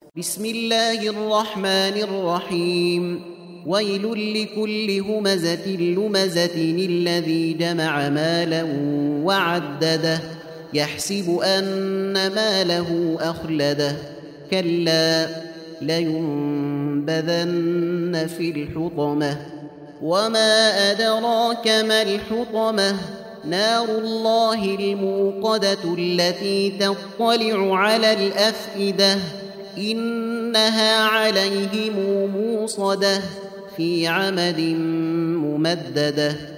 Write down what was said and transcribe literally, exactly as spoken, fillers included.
بسم الله الرحمن الرحيم ويل لكل همزة لمزة الذي جمع مالا وعدده يحسب أن ماله أخلده كلا لينبذن في الحطمة وما أدراك ما الحطمة نار الله الموقدة التي تطلع على الأفئدة إنها عليهم موصدة في عمد ممددة.